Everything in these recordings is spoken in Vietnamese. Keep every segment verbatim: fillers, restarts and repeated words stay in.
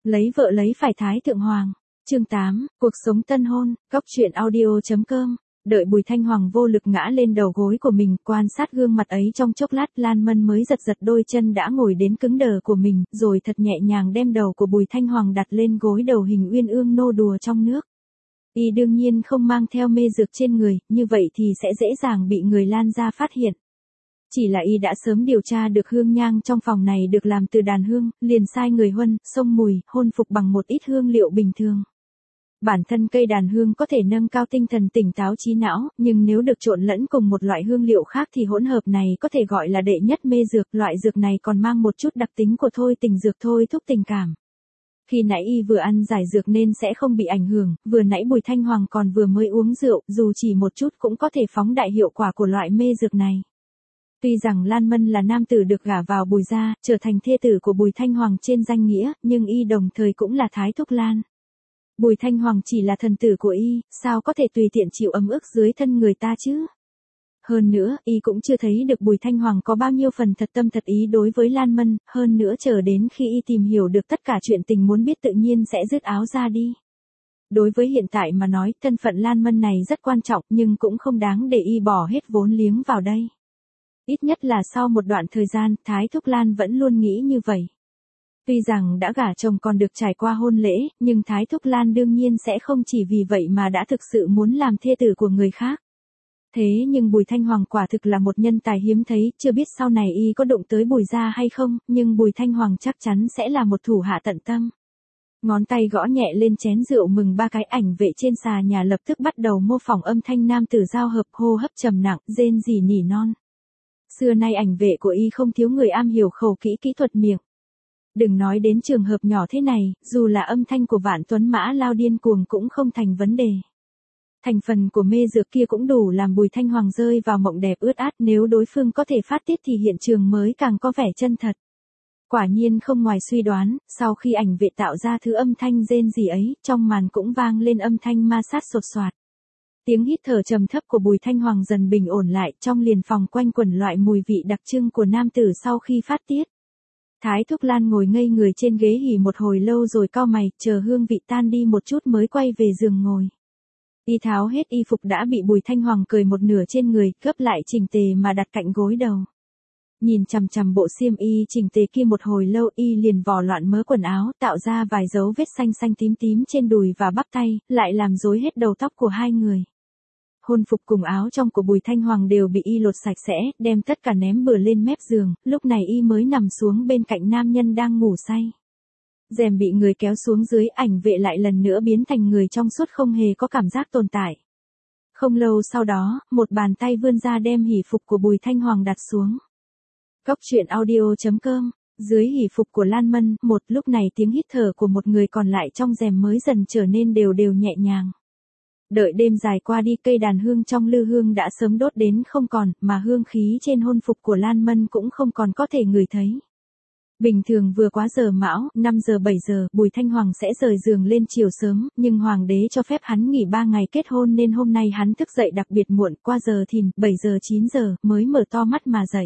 Lấy vợ lấy phải Thái Thượng Hoàng. Chương tám, cuộc sống tân hôn, góc truyện audio chấm com. Đợi Bùi Thanh Hoàng vô lực ngã lên đầu gối của mình, quan sát gương mặt ấy trong chốc lát, Lan Mân mới giật giật đôi chân đã ngồi đến cứng đờ của mình, rồi thật nhẹ nhàng đem đầu của Bùi Thanh Hoàng đặt lên gối đầu hình uyên ương nô đùa trong nước. Y đương nhiên không mang theo mê dược trên người, như vậy thì sẽ dễ dàng bị người Lan gia phát hiện. Chỉ là y đã sớm điều tra được hương nhang trong phòng này được làm từ đàn hương, liền sai người huân, xông mùi, hôn phục bằng một ít hương liệu bình thường. Bản thân cây đàn hương có thể nâng cao tinh thần tỉnh táo trí não, nhưng nếu được trộn lẫn cùng một loại hương liệu khác thì hỗn hợp này có thể gọi là đệ nhất mê dược. Loại dược này còn mang một chút đặc tính của thôi tình dược, thôi thúc tình cảm. Khi nãy y vừa ăn giải dược nên sẽ không bị ảnh hưởng, vừa nãy Bùi Thanh Hoàng còn vừa mới uống rượu, dù chỉ một chút cũng có thể phóng đại hiệu quả của loại mê dược này. Tuy rằng Lan Mân là nam tử được gả vào Bùi gia, trở thành thê tử của Bùi Thanh Hoàng trên danh nghĩa, nhưng y đồng thời cũng là Thái Thúc Lan. Bùi Thanh Hoàng chỉ là thần tử của y, sao có thể tùy tiện chịu ấm ức dưới thân người ta chứ? Hơn nữa, y cũng chưa thấy được Bùi Thanh Hoàng có bao nhiêu phần thật tâm thật ý đối với Lan Mân, hơn nữa chờ đến khi y tìm hiểu được tất cả chuyện tình muốn biết tự nhiên sẽ dứt áo ra đi. Đối với hiện tại mà nói, thân phận Lan Mân này rất quan trọng nhưng cũng không đáng để y bỏ hết vốn liếng vào đây. Ít nhất là sau một đoạn thời gian, Thái Thúc Lan vẫn luôn nghĩ như vậy. Tuy rằng đã gả chồng còn được trải qua hôn lễ, nhưng Thái Thúc Lan đương nhiên sẽ không chỉ vì vậy mà đã thực sự muốn làm thê tử của người khác. Thế nhưng Bùi Thanh Hoàng quả thực là một nhân tài hiếm thấy, chưa biết sau này y có đụng tới Bùi gia hay không, nhưng Bùi Thanh Hoàng chắc chắn sẽ là một thủ hạ tận tâm. Ngón tay gõ nhẹ lên chén rượu mừng ba cái, ảnh vệ trên xà nhà lập tức bắt đầu mô phỏng âm thanh nam tử giao hợp, hô hấp trầm nặng, rên rỉ nỉ non. Xưa nay ảnh vệ của y không thiếu người am hiểu khẩu kỹ kỹ thuật miệng. Đừng nói đến trường hợp nhỏ thế này, dù là âm thanh của Vạn Tuấn Mã lao điên cuồng cũng không thành vấn đề. Thành phần của mê dược kia cũng đủ làm Bùi Thanh Hoàng rơi vào mộng đẹp ướt át, nếu đối phương có thể phát tiết thì hiện trường mới càng có vẻ chân thật. Quả nhiên không ngoài suy đoán, sau khi ảnh vệ tạo ra thứ âm thanh rên rỉ ấy, trong màn cũng vang lên âm thanh ma sát sột soạt. Tiếng hít thở trầm thấp của Bùi Thanh Hoàng dần bình ổn lại, trong liền phòng quanh quẩn loại mùi vị đặc trưng của nam tử sau khi phát tiết. Thái Thúc Lan ngồi ngây người trên ghế hỉ một hồi lâu rồi cau mày, chờ hương vị tan đi một chút mới quay về giường ngồi. Y tháo hết y phục đã bị Bùi Thanh Hoàng cởi một nửa trên người, gấp lại chỉnh tề mà đặt cạnh gối đầu. Nhìn chằm chằm bộ xiêm y chỉnh tề kia một hồi lâu, y liền vò loạn mớ quần áo, tạo ra vài dấu vết xanh xanh tím tím trên đùi và bắp tay, lại làm rối hết đầu tóc của hai người. Hôn phục cùng áo trong của Bùi Thanh Hoàng đều bị y lột sạch sẽ, đem tất cả ném bừa lên mép giường, lúc này y mới nằm xuống bên cạnh nam nhân đang ngủ say. Rèm bị người kéo xuống dưới, ảnh vệ lại lần nữa biến thành người trong suốt không hề có cảm giác tồn tại. Không lâu sau đó, một bàn tay vươn ra đem hỉ phục của Bùi Thanh Hoàng đặt xuống. Góc truyện audio chấm com. Dưới hỉ phục của Lan Mân, một lúc này tiếng hít thở của một người còn lại trong rèm mới dần trở nên đều đều nhẹ nhàng. Đợi đêm dài qua đi, cây đàn hương trong lư hương đã sớm đốt đến không còn, mà hương khí trên hôn phục của Lan Mân cũng không còn có thể ngửi thấy. Bình thường vừa quá giờ mão, năm giờ bảy giờ, Bùi Thanh Hoàng sẽ rời giường lên chiều sớm, nhưng Hoàng đế cho phép hắn nghỉ ba ngày kết hôn nên hôm nay hắn thức dậy đặc biệt muộn, qua giờ thìn, bảy giờ chín giờ, mới mở to mắt mà dậy.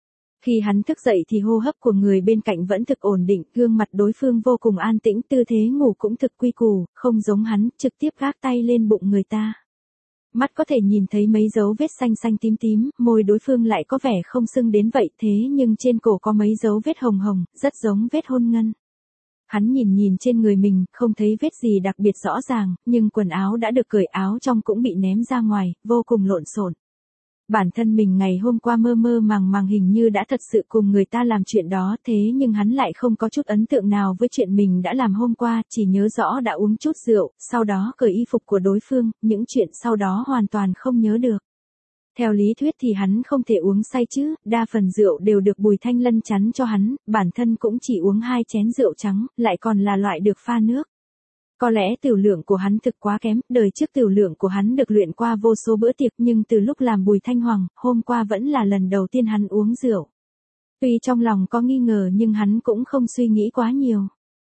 Khi hắn thức dậy thì hô hấp của người bên cạnh vẫn thực ổn định, gương mặt đối phương vô cùng an tĩnh, tư thế ngủ cũng thực quy củ, không giống hắn, trực tiếp gác tay lên bụng người ta. Mắt có thể nhìn thấy mấy dấu vết xanh xanh tím tím, môi đối phương lại có vẻ không sưng đến vậy, thế nhưng trên cổ có mấy dấu vết hồng hồng, rất giống vết hôn ngân. Hắn nhìn nhìn trên người mình, không thấy vết gì đặc biệt rõ ràng, nhưng quần áo đã được cởi, áo trong cũng bị ném ra ngoài, vô cùng lộn xộn. Bản thân mình ngày hôm qua mơ mơ màng màng hình như đã thật sự cùng người ta làm chuyện đó, thế nhưng hắn lại không có chút ấn tượng nào với chuyện mình đã làm hôm qua, chỉ nhớ rõ đã uống chút rượu, sau đó cởi y phục của đối phương, những chuyện sau đó hoàn toàn không nhớ được. Theo lý thuyết thì hắn không thể uống say chứ, đa phần rượu đều được Bùi Thanh Lân chắn cho hắn, bản thân cũng chỉ uống hai chén rượu trắng, lại còn là loại được pha nước. Có lẽ tửu lượng của hắn thực quá kém, đời trước tửu lượng của hắn được luyện qua vô số bữa tiệc, nhưng từ lúc làm Bùi Thanh Hoàng, hôm qua vẫn là lần đầu tiên hắn uống rượu. Tuy trong lòng có nghi ngờ nhưng hắn cũng không suy nghĩ quá nhiều.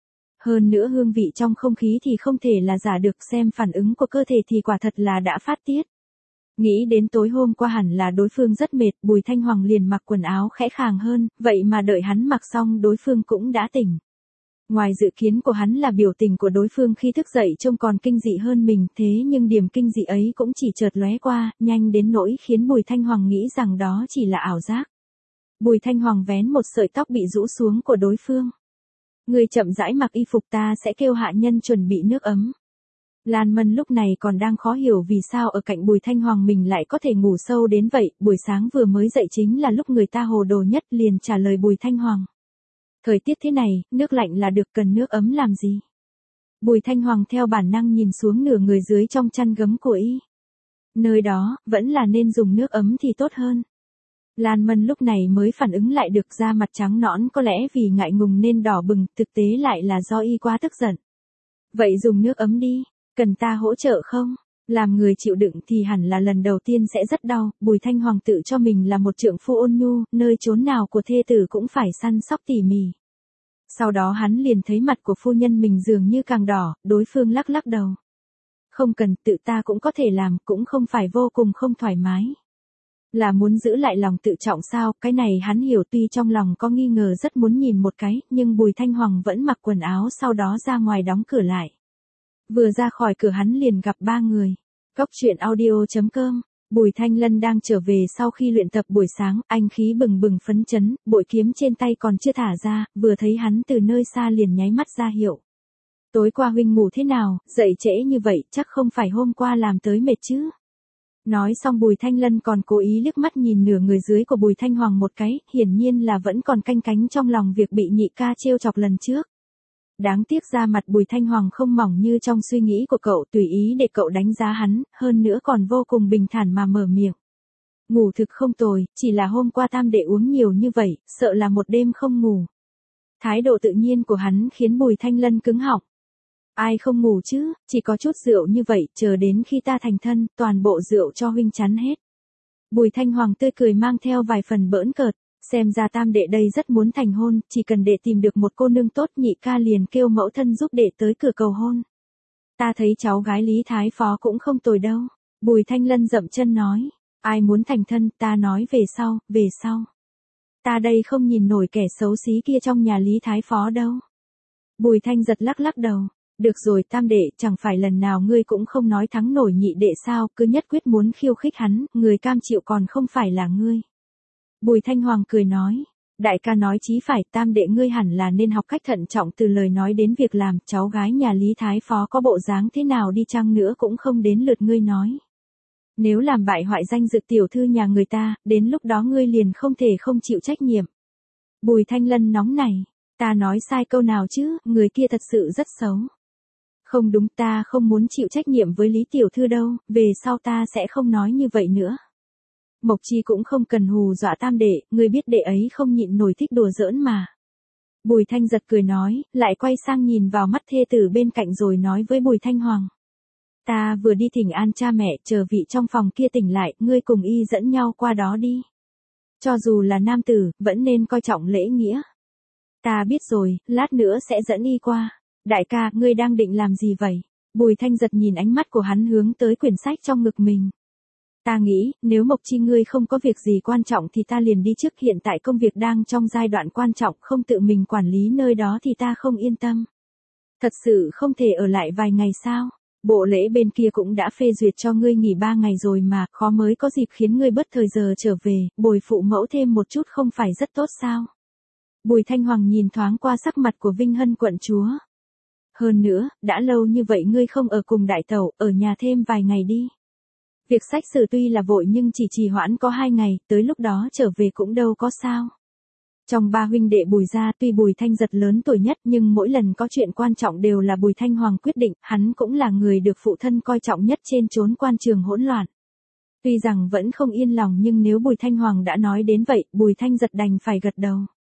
Hơn nữa hương vị trong không khí thì không thể là giả được, xem phản ứng của cơ thể thì quả thật là đã phát tiết. Nghĩ đến tối hôm qua hẳn là đối phương rất mệt, Bùi Thanh Hoàng liền mặc quần áo khẽ khàng hơn, vậy mà đợi hắn mặc xong đối phương cũng đã tỉnh. Ngoài dự kiến của hắn là biểu tình của đối phương khi thức dậy trông còn kinh dị hơn mình, thế nhưng điểm kinh dị ấy cũng chỉ chợt lóe qua, nhanh đến nỗi khiến Bùi Thanh Hoàng nghĩ rằng đó chỉ là ảo giác. Bùi Thanh Hoàng vén một sợi tóc bị rũ xuống của đối phương. Người chậm rãi mặc y phục, ta sẽ kêu hạ nhân chuẩn bị nước ấm. Lan Mân lúc này còn đang khó hiểu vì sao ở cạnh Bùi Thanh Hoàng mình lại có thể ngủ sâu đến vậy, buổi sáng vừa mới dậy chính là lúc người ta hồ đồ nhất, liền trả lời Bùi Thanh Hoàng. Thời tiết thế này, nước lạnh là được, cần nước ấm làm gì? Bùi Thanh Hoàng theo bản năng nhìn xuống nửa người dưới trong chăn gấm của y. Nơi đó, vẫn là nên dùng nước ấm thì tốt hơn. Lan Mân lúc này mới phản ứng lại được, da mặt trắng nõn, có lẽ vì ngại ngùng nên đỏ bừng, thực tế lại là do y quá tức giận. Vậy dùng nước ấm đi, cần ta hỗ trợ không? Làm người chịu đựng thì hẳn là lần đầu tiên sẽ rất đau, Bùi Thanh Hoàng tự cho mình là một trượng phu ôn nhu, nơi chốn nào của thê tử cũng phải săn sóc tỉ mỉ. Sau đó hắn liền thấy mặt của phu nhân mình dường như càng đỏ, đối phương lắc lắc đầu. Không cần, tự ta cũng có thể làm, cũng không phải vô cùng không thoải mái. Là muốn giữ lại lòng tự trọng sao, cái này hắn hiểu, tuy trong lòng có nghi ngờ rất muốn nhìn một cái, nhưng Bùi Thanh Hoàng vẫn mặc quần áo sau đó ra ngoài đóng cửa lại. Vừa ra khỏi cửa hắn liền gặp ba người. Góc truyện audio chấm com. Bùi Thanh Lân đang trở về sau khi luyện tập buổi sáng, anh khí bừng bừng phấn chấn, bội kiếm trên tay còn chưa thả ra, vừa thấy hắn từ nơi xa liền nháy mắt ra hiệu. Tối qua huynh ngủ thế nào, dậy trễ như vậy, chắc không phải hôm qua làm tới mệt chứ? Nói xong Bùi Thanh Lân còn cố ý liếc mắt nhìn nửa người dưới của Bùi Thanh Hoàng một cái, hiển nhiên là vẫn còn canh cánh trong lòng việc bị nhị ca trêu chọc lần trước. Đáng tiếc ra mặt Bùi Thanh Hoàng không mỏng như trong suy nghĩ của cậu, tùy ý để cậu đánh giá hắn, hơn nữa còn vô cùng bình thản mà mở miệng. Ngủ thực không tồi, chỉ là hôm qua tam đệ uống nhiều như vậy, sợ là một đêm không ngủ. Thái độ tự nhiên của hắn khiến Bùi Thanh Lân cứng họng. Ai không ngủ chứ, chỉ có chút rượu như vậy, chờ đến khi ta thành thân, toàn bộ rượu cho huynh chắn hết. Bùi Thanh Hoàng tươi cười mang theo vài phần bỡn cợt, xem ra tam đệ đây rất muốn thành hôn, chỉ cần đệ tìm được một cô nương tốt, nhị ca liền kêu mẫu thân giúp đệ tới cửa cầu hôn. Ta thấy cháu gái Lý Thái Phó cũng không tồi đâu. Bùi Thanh Lân dậm chân nói, ai muốn thành thân, ta nói về sau, về sau. Ta đây không nhìn nổi kẻ xấu xí kia trong nhà Lý Thái Phó đâu. Bùi Thanh giật lắc lắc đầu. Được rồi tam đệ, chẳng phải lần nào ngươi cũng không nói thắng nổi nhị đệ sao, cứ nhất quyết muốn khiêu khích hắn, người cam chịu còn không phải là ngươi. Bùi Thanh Hoàng cười nói, đại ca nói chí phải, tam đệ ngươi hẳn là nên học cách thận trọng từ lời nói đến việc làm, cháu gái nhà Lý Thái Phó có bộ dáng thế nào đi chăng nữa cũng không đến lượt ngươi nói. Nếu làm bại hoại danh dự tiểu thư nhà người ta, đến lúc đó ngươi liền không thể không chịu trách nhiệm. Bùi Thanh Lân nóng này, ta nói sai câu nào chứ, người kia thật sự rất xấu. Không đúng, ta không muốn chịu trách nhiệm với Lý tiểu thư đâu, về sau ta sẽ không nói như vậy nữa. Mộc Chi cũng không cần hù dọa tam đệ, ngươi biết đệ ấy không nhịn nổi thích đùa giỡn mà. Bùi Thanh giật cười nói, lại quay sang nhìn vào mắt thê tử bên cạnh rồi nói với Bùi Thanh Hoàng. Ta vừa đi thỉnh an cha mẹ, chờ vị trong phòng kia tỉnh lại, ngươi cùng y dẫn nhau qua đó đi. Cho dù là nam tử, vẫn nên coi trọng lễ nghĩa. Ta biết rồi, lát nữa sẽ dẫn y qua. Đại ca, ngươi đang định làm gì vậy? Bùi Thanh giật nhìn ánh mắt của hắn hướng tới quyển sách trong ngực mình. Ta nghĩ, nếu Mộc Chi ngươi không có việc gì quan trọng thì ta liền đi trước, hiện tại công việc đang trong giai đoạn quan trọng, không tự mình quản lý nơi đó thì ta không yên tâm. Thật sự không thể ở lại vài ngày sao? Bộ lễ bên kia cũng đã phê duyệt cho ngươi nghỉ ba ngày rồi mà, khó mới có dịp khiến ngươi bất thời giờ trở về, bồi phụ mẫu thêm một chút không phải rất tốt sao? Bùi Thanh Hoàng nhìn thoáng qua sắc mặt của Vinh Hân quận chúa. Hơn nữa, đã lâu như vậy ngươi không ở cùng đại tẩu, ở nhà thêm vài ngày đi. Việc sách sử tuy là vội nhưng chỉ trì hoãn có hai ngày, tới lúc đó trở về cũng đâu có sao. Trong ba huynh đệ Bùi gia tuy Bùi Thanh giật lớn tuổi nhất nhưng mỗi lần có chuyện quan trọng đều là Bùi Thanh Hoàng quyết định, hắn cũng là người được phụ thân coi trọng nhất trên chốn quan trường hỗn loạn. Tuy rằng vẫn không yên lòng nhưng nếu Bùi Thanh Hoàng đã nói đến vậy, Bùi Thanh giật đành phải gật đầu.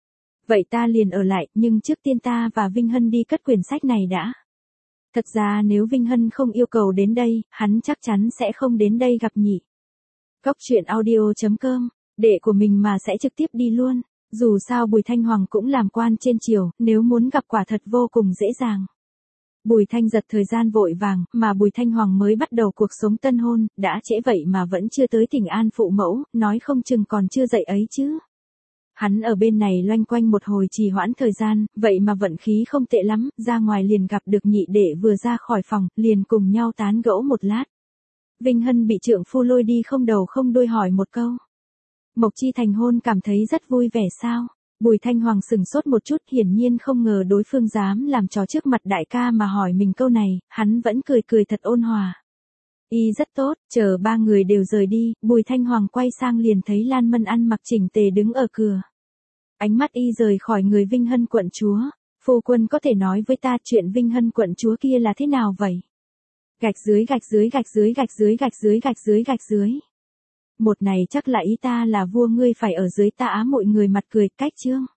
Vậy ta liền ở lại, nhưng trước tiên ta và Vinh Hân đi cất quyển sách này đã. Thật ra nếu Vinh Hân không yêu cầu đến đây, hắn chắc chắn sẽ không đến đây gặp nhỉ. Góc truyện audio chấm com, đệ của mình mà sẽ trực tiếp đi luôn. Dù sao Bùi Thanh Hoàng cũng làm quan trên triều, nếu muốn gặp quả thật vô cùng dễ dàng. Bùi Thanh giật thời gian vội vàng, mà Bùi Thanh Hoàng mới bắt đầu cuộc sống tân hôn, đã trễ vậy mà vẫn chưa tới thỉnh an phụ mẫu, nói không chừng còn chưa dậy ấy chứ. Hắn ở bên này loanh quanh một hồi trì hoãn thời gian, vậy mà vận khí không tệ lắm, ra ngoài liền gặp được nhị đệ vừa ra khỏi phòng, liền cùng nhau tán gẫu một lát. Vinh Hân bị trượng phu lôi đi không đầu không đuôi hỏi một câu. Mộc Chi thành hôn cảm thấy rất vui vẻ sao? Bùi Thanh Hoàng sừng sốt một chút, hiển nhiên không ngờ đối phương dám làm trò trước mặt đại ca mà hỏi mình câu này, hắn vẫn cười cười thật ôn hòa. Y rất tốt, chờ ba người đều rời đi, Bùi Thanh Hoàng quay sang liền thấy Lan Mân ăn mặc chỉnh tề đứng ở cửa. Ánh mắt y rời khỏi người Vinh Hân quận chúa, phu quân có thể nói với ta chuyện Vinh Hân quận chúa kia là thế nào vậy? Gạch dưới gạch dưới gạch dưới gạch dưới gạch dưới gạch dưới gạch dưới. Một này chắc là ý ta là vua ngươi phải ở dưới ta á mọi người mặt cười cách chương.